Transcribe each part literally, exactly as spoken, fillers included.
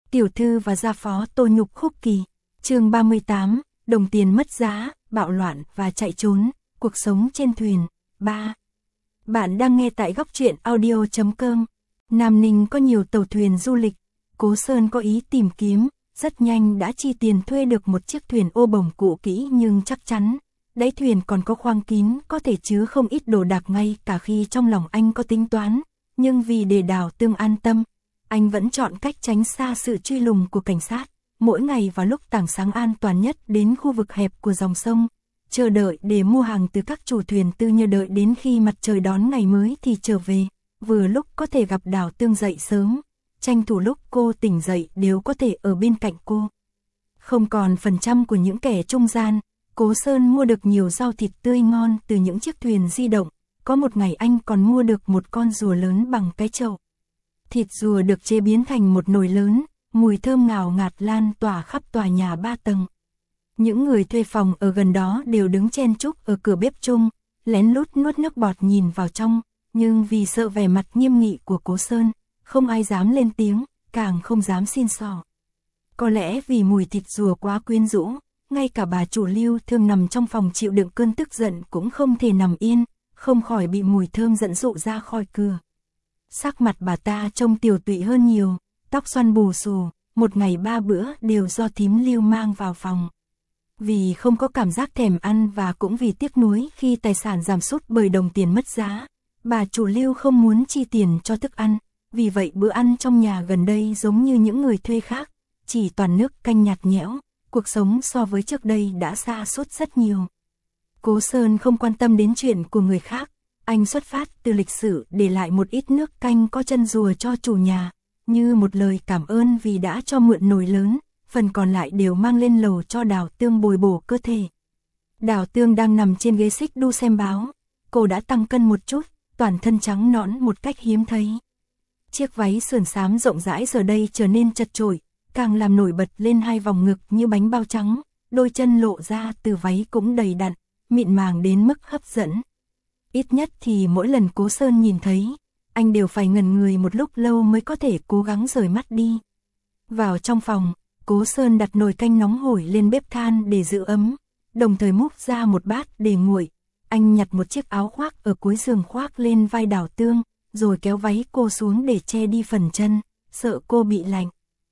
Tiểu thư và gia phó Tô Nhục Khúc Kỳ. Chương ba mươi tám, đồng tiền mất giá, bạo loạn và chạy trốn, cuộc sống trên thuyền. ba. Bạn đang nghe tại góc truyện audio chấm com. Nam Ninh có nhiều tàu thuyền du lịch, Cố Sơn có ý tìm kiếm, rất nhanh đã chi tiền thuê được một chiếc thuyền ô bồng cũ kỹ nhưng chắc chắn. Đáy thuyền còn có khoang kín, có thể chứa không ít đồ đạc, ngay cả khi trong lòng anh có tính toán, nhưng vì để Đào Tương an tâm, anh vẫn chọn cách tránh xa sự truy lùng của cảnh sát. Mỗi ngày vào lúc tảng sáng an toàn nhất đến khu vực hẹp của dòng sông, chờ đợi để mua hàng từ các chủ thuyền tư nhờ đợi đến khi mặt trời đón ngày mới thì trở về, vừa lúc có thể gặp Đào Tương dậy sớm, tranh thủ lúc cô tỉnh dậy đều có thể ở bên cạnh cô. Không còn phần trăm của những kẻ trung gian, Cố Sơn mua được nhiều rau thịt tươi ngon từ những chiếc thuyền di động, có một ngày anh còn mua được một con rùa lớn bằng cái chậu. Thịt rùa được chế biến thành một nồi lớn, mùi thơm ngào ngạt lan tỏa khắp tòa nhà ba tầng. Những người thuê phòng ở gần đó đều đứng chen chúc ở cửa bếp chung, lén lút nuốt nước bọt nhìn vào trong, nhưng vì sợ vẻ mặt nghiêm nghị của Cố Sơn, không ai dám lên tiếng, càng không dám xin xỏ. Có lẽ vì mùi thịt rùa quá quyến rũ, ngay cả bà chủ Lưu thường nằm trong phòng chịu đựng cơn tức giận cũng không thể nằm yên, không khỏi bị mùi thơm dẫn dụ ra khỏi cửa. Sắc mặt bà ta trông tiều tụy hơn nhiều, tóc xoăn bù xù, một ngày ba bữa đều do thím Lưu mang vào phòng. Vì không có cảm giác thèm ăn và cũng vì tiếc nuối khi tài sản giảm sút bởi đồng tiền mất giá, bà chủ Lưu không muốn chi tiền cho thức ăn, vì vậy bữa ăn trong nhà gần đây giống như những người thuê khác, chỉ toàn nước canh nhạt nhẽo, cuộc sống so với trước đây đã sa sút rất nhiều. Cố Sơn không quan tâm đến chuyện của người khác, anh xuất phát từ lịch sử để lại một ít nước canh có chân rùa cho chủ nhà, như một lời cảm ơn vì đã cho mượn nồi lớn, phần còn lại đều mang lên lầu cho Đào Tương bồi bổ cơ thể. Đào Tương đang nằm trên ghế xích đu xem báo, cô đã tăng cân một chút, toàn thân trắng nõn một cách hiếm thấy. Chiếc váy sườn xám rộng rãi giờ đây trở nên chật chội, càng làm nổi bật lên hai vòng ngực như bánh bao trắng, đôi chân lộ ra từ váy cũng đầy đặn, mịn màng đến mức hấp dẫn. Ít nhất thì mỗi lần Cố Sơn nhìn thấy, anh đều phải ngẩn người một lúc lâu mới có thể cố gắng rời mắt đi. Vào trong phòng, Cố Sơn đặt nồi canh nóng hổi lên bếp than để giữ ấm, đồng thời múc ra một bát để nguội. Anh nhặt một chiếc áo khoác ở cuối giường khoác lên vai Đào Tương, rồi kéo váy cô xuống để che đi phần chân, sợ cô bị lạnh.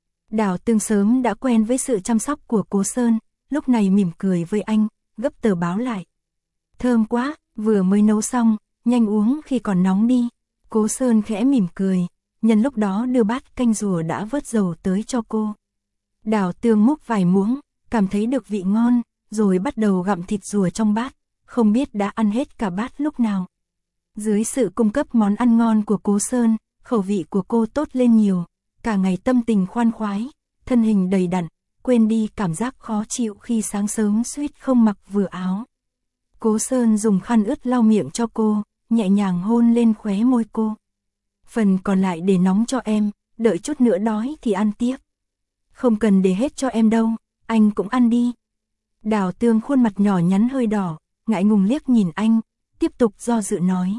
Đào Tương sớm đã quen với sự chăm sóc của Cố Sơn, lúc này mỉm cười với anh, gấp tờ báo lại. Thơm quá, vừa mới nấu xong, nhanh uống khi còn nóng đi. Cố Sơn khẽ mỉm cười, nhân lúc đó đưa bát canh rùa đã vớt dầu tới cho cô. Đào Tương múc vài muỗng, cảm thấy được vị ngon, rồi bắt đầu gặm thịt rùa trong bát, không biết đã ăn hết cả bát lúc nào. Dưới sự cung cấp món ăn ngon của Cố Sơn, khẩu vị của cô tốt lên nhiều, cả ngày tâm tình khoan khoái, thân hình đầy đặn, quên đi cảm giác khó chịu khi sáng sớm suýt không mặc vừa áo. Cố Sơn dùng khăn ướt lau miệng cho cô, nhẹ nhàng hôn lên khóe môi cô. Phần còn lại để nóng cho em, đợi chút nữa đói thì ăn tiếp. Không cần để hết cho em đâu, anh cũng ăn đi. Đào Tương khuôn mặt nhỏ nhắn hơi đỏ, ngại ngùng liếc nhìn anh, tiếp tục do dự nói.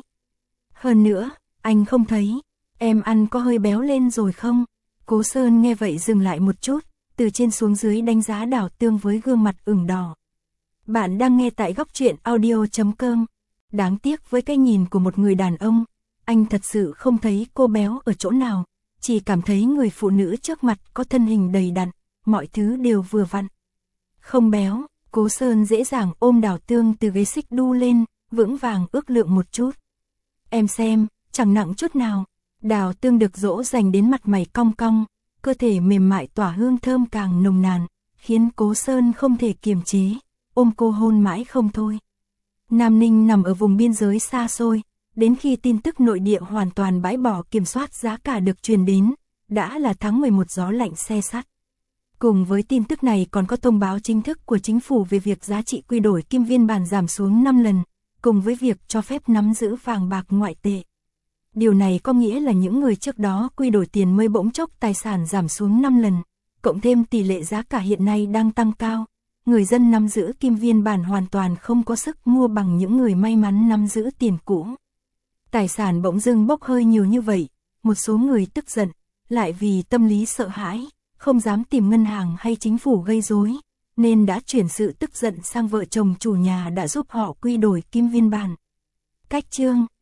Hơn nữa, anh không thấy, em ăn có hơi béo lên rồi không? Cố Sơn nghe vậy dừng lại một chút, từ trên xuống dưới đánh giá Đào Tương với gương mặt ửng đỏ. Bạn đang nghe tại góc truyện audio chấm com. Đáng tiếc với cái nhìn của một người đàn ông, anh thật sự không thấy cô béo ở chỗ nào, chỉ cảm thấy người phụ nữ trước mặt có thân hình đầy đặn, mọi thứ đều vừa vặn. Không béo, Cố Sơn dễ dàng ôm Đào Tương từ ghế xích đu lên, vững vàng ước lượng một chút. Em xem, chẳng nặng chút nào. Đào Tương được dỗ dành đến mặt mày cong cong, cơ thể mềm mại tỏa hương thơm càng nồng nàn, khiến Cố Sơn không thể kiềm chế, ôm cô hôn mãi không thôi. Nam Ninh nằm ở vùng biên giới xa xôi, đến khi tin tức nội địa hoàn toàn bãi bỏ kiểm soát giá cả được truyền đến, đã là tháng mười một gió lạnh se sắt. Cùng với tin tức này còn có thông báo chính thức của chính phủ về việc giá trị quy đổi kim viên bản giảm xuống năm lần, cùng với việc cho phép nắm giữ vàng bạc ngoại tệ. Điều này có nghĩa là những người trước đó quy đổi tiền mới bỗng chốc tài sản giảm xuống năm lần, cộng thêm tỷ lệ giá cả hiện nay đang tăng cao. Người dân nắm giữ kim viên bản hoàn toàn không có sức mua bằng những người may mắn nắm giữ tiền cũ. Tài sản bỗng dưng bốc hơi nhiều như vậy, một số người tức giận, lại vì tâm lý sợ hãi, không dám tìm ngân hàng hay chính phủ gây rối, nên đã chuyển sự tức giận sang vợ chồng chủ nhà đã giúp họ quy đổi kim viên bản. Cách chương